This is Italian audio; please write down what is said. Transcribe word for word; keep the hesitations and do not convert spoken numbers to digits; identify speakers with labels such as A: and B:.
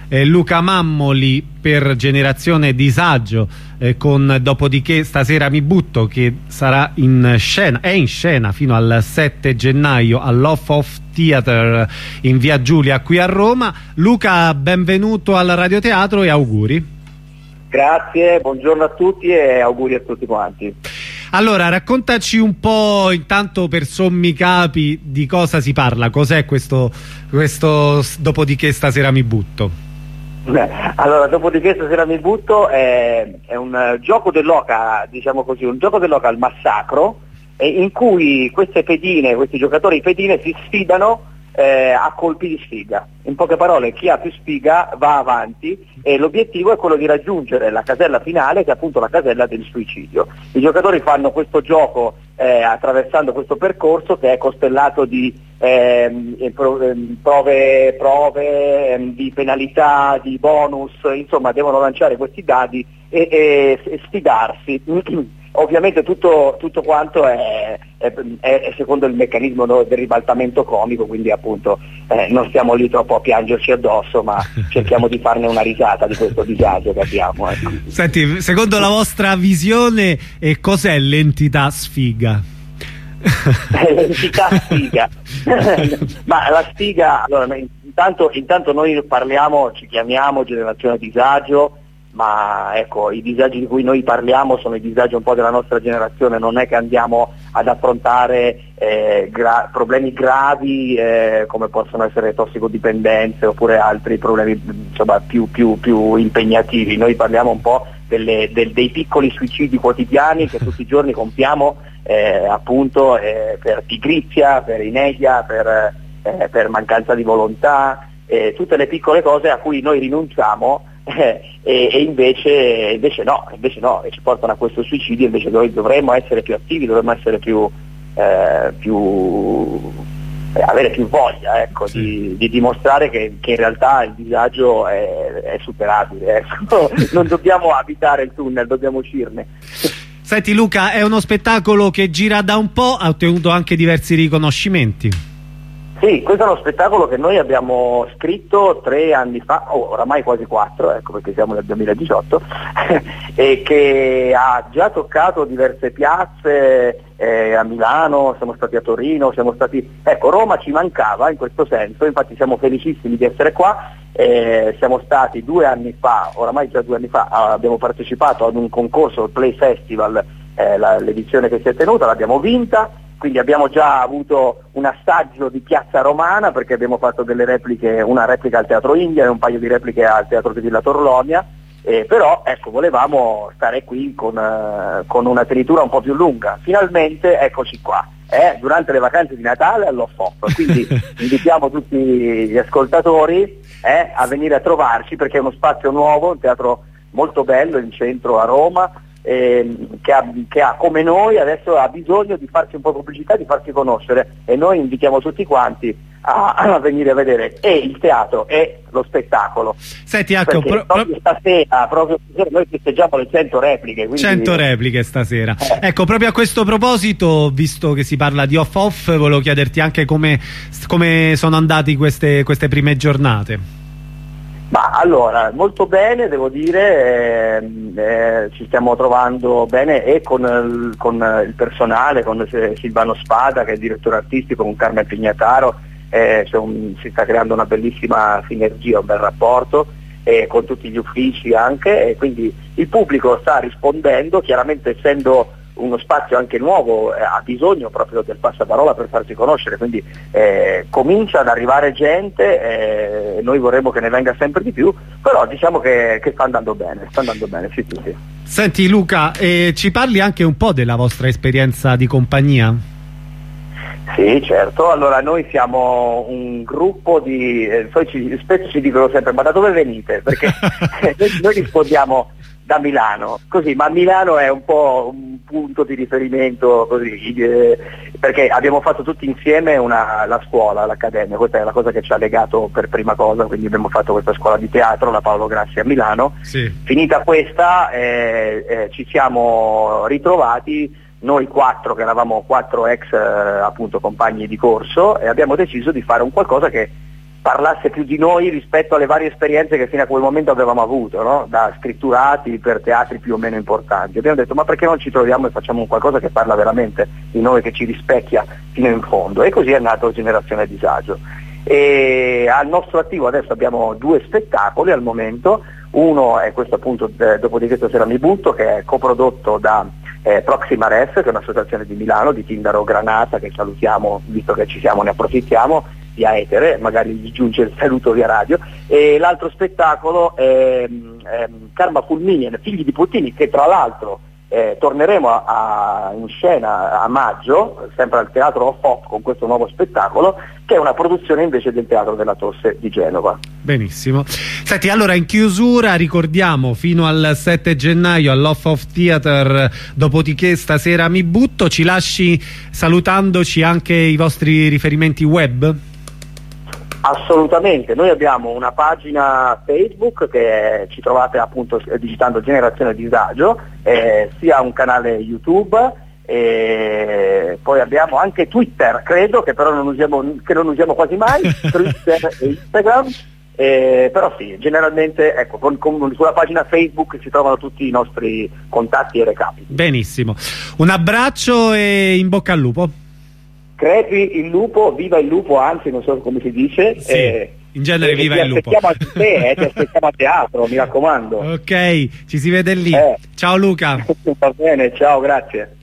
A: eh, Luca Mammoli per Generazione Disagio, eh, con Dopodiché stasera mi butto, che sarà in scena, è in scena fino al sette gennaio all'Off Off Theater in via Giulia qui a Roma. Luca, benvenuto al Radioteatro e auguri.
B: Grazie, buongiorno a tutti e auguri a tutti quanti.
A: Allora, raccontaci un po', intanto per sommi capi, di cosa si parla, cos'è questo, questo Dopodiché stasera mi butto?
B: Beh, allora, Dopodiché stasera mi butto è, è un gioco dell'oca, diciamo così, un gioco dell'oca al massacro, eh, in cui queste pedine, questi giocatori pedine si sfidano eh, a colpi di sfiga. In poche parole, chi ha più sfiga va avanti e l'obiettivo è quello di raggiungere la casella finale, che è appunto la casella del suicidio. I giocatori fanno questo gioco eh, attraversando questo percorso che è costellato di eh, prove, prove eh, di penalità, di bonus, insomma devono lanciare questi dadi e, e, e sfidarsi. Ovviamente tutto, tutto quanto è, è, è secondo il meccanismo del ribaltamento comico, quindi appunto eh, non stiamo lì troppo a piangerci addosso, ma cerchiamo di farne una risata di questo disagio che abbiamo. Ecco.
A: Senti, secondo la vostra visione, eh, cos'è l'entità sfiga?
B: L'entità sfiga? Ma la sfiga, allora, intanto, intanto noi parliamo, ci chiamiamo Generazione Disagio, ma ecco, i disagi di cui noi parliamo sono i disagi un po' della nostra generazione, non è che andiamo ad affrontare eh, gra problemi gravi eh, come possono essere tossicodipendenze oppure altri problemi insomma, più, più, più impegnativi. Noi parliamo un po' delle, del, dei piccoli suicidi quotidiani che tutti i giorni compiamo eh, appunto eh, per pigrizia, per inedia, per, eh, per mancanza di volontà, eh, tutte le piccole cose a cui noi rinunciamo. Eh, e, e invece, invece no, invece no, e ci portano a questo suicidio. Invece noi dovremmo essere più attivi, dovremmo essere più, eh, più eh, avere più voglia ecco, sì. di, di dimostrare che, che in realtà il disagio è, è superabile, ecco. Non dobbiamo abitare il tunnel, dobbiamo uscirne.
A: Senti Luca, è uno spettacolo che gira da un po', ha ottenuto anche diversi riconoscimenti.
B: Sì, questo è uno spettacolo che noi abbiamo scritto tre anni fa, oh, oramai quasi quattro, ecco perché siamo nel duemiladiciotto, e che ha già toccato diverse piazze, eh, a Milano, siamo stati a Torino, siamo stati... Ecco, Roma ci mancava in questo senso, infatti siamo felicissimi di essere qua, eh, siamo stati due anni fa, oramai già due anni fa, abbiamo partecipato ad un concorso, il Play Festival, eh, l'edizione che si è tenuta, l'abbiamo vinta. Quindi abbiamo già avuto un assaggio di Piazza Romana perché abbiamo fatto delle repliche, una replica al Teatro India e un paio di repliche al Teatro di Villa Torlonia, eh, però ecco, volevamo stare qui con, uh, con una tenitura un po' più lunga. Finalmente eccoci qua, eh, durante le vacanze di Natale all'Off Off, quindi invitiamo tutti gli ascoltatori eh, a venire a trovarci perché è uno spazio nuovo, un teatro molto bello in centro a Roma, Eh, che, ha, che ha come noi adesso ha bisogno di farsi un po' pubblicità, di farsi conoscere e noi invitiamo tutti quanti a, a venire a vedere e il teatro e lo spettacolo.
A: Senti, ecco,
B: perché
A: pro
B: proprio stasera, proprio stasera noi festeggiamo le cento repliche. Quindi...
A: cento repliche stasera.
B: Eh.
A: Ecco, proprio a questo proposito, visto che si parla di Off Off, volevo chiederti anche come, come sono andate queste, queste prime giornate.
B: Ma allora, molto bene, devo dire, eh, eh, ci stiamo trovando bene e con il, con il personale, con Silvano Spada che è il direttore artistico, con Carmen Pignataro, eh, un, si sta creando una bellissima sinergia, un bel rapporto, eh, con tutti gli uffici anche, e quindi il pubblico sta rispondendo, chiaramente essendo uno spazio anche nuovo eh, ha bisogno proprio del passaparola per farsi conoscere, quindi eh, comincia ad arrivare gente, eh, noi vorremmo che ne venga sempre di più, però diciamo che, che sta andando bene, sta andando bene, sì, sì, sì.
A: Senti Luca, eh, ci parli anche un po' della vostra esperienza di compagnia?
B: Sì, certo, allora noi siamo un gruppo di, eh, poi ci, spesso ci dicono sempre ma da dove venite? Perché noi, noi rispondiamo da Milano, così, ma Milano è un po' un punto di riferimento così, eh, perché abbiamo fatto tutti insieme una, la scuola, l'accademia, questa è la cosa che ci ha legato per prima cosa, quindi abbiamo fatto questa scuola di teatro, la Paolo Grassi a Milano,
A: sì.
B: Finita questa eh, eh, ci siamo ritrovati noi quattro, che eravamo quattro ex eh, appunto compagni di corso, e abbiamo deciso di fare un qualcosa che parlasse più di noi rispetto alle varie esperienze che fino a quel momento avevamo avuto, no? Da scritturati per teatri più o meno importanti. Abbiamo detto ma perché non ci troviamo e facciamo un qualcosa che parla veramente di noi, che ci rispecchia fino in fondo, e così è nato Generazione Disagio. E al nostro attivo adesso abbiamo due spettacoli al momento, uno è questo appunto eh, Dopodiché stasera mi butto, che è coprodotto da eh, Proxima Ref, che è un'associazione di Milano, di Tindaro Granata, che salutiamo, visto che ci siamo ne approfittiamo, via etere, magari gli giunge il saluto via radio, e l'altro spettacolo è, è Karma Fulminien, Figli di Puttini, che tra l'altro eh, torneremo a, a, in scena a maggio, sempre al Teatro Off Off con questo nuovo spettacolo, che è una produzione invece del Teatro della Tosse di Genova.
A: Benissimo. Senti, allora in chiusura ricordiamo fino al sette gennaio all'Off Off Theater, Dopodiché stasera mi butto, ci lasci salutandoci anche i vostri riferimenti web?
B: Assolutamente, noi abbiamo una pagina Facebook che è, ci trovate appunto digitando Generazione Disagio, eh, sia un canale YouTube, e poi abbiamo anche Twitter, credo, che però non usiamo, che non usiamo quasi mai, Twitter e Instagram, eh, però sì, generalmente ecco, con, con, sulla pagina Facebook si trovano tutti i nostri contatti e recapiti.
A: Benissimo, un abbraccio e in bocca al lupo.
B: Crepi il lupo, viva il lupo, anzi non so come si dice.
A: Sì,
B: eh,
A: in genere
B: eh,
A: viva
B: ti
A: il lupo.
B: Aspettiamo a te, eh, ti aspettiamo a teatro, mi raccomando.
A: Ok, ci si vede lì.
B: Eh.
A: Ciao Luca.
B: Va bene, ciao, grazie.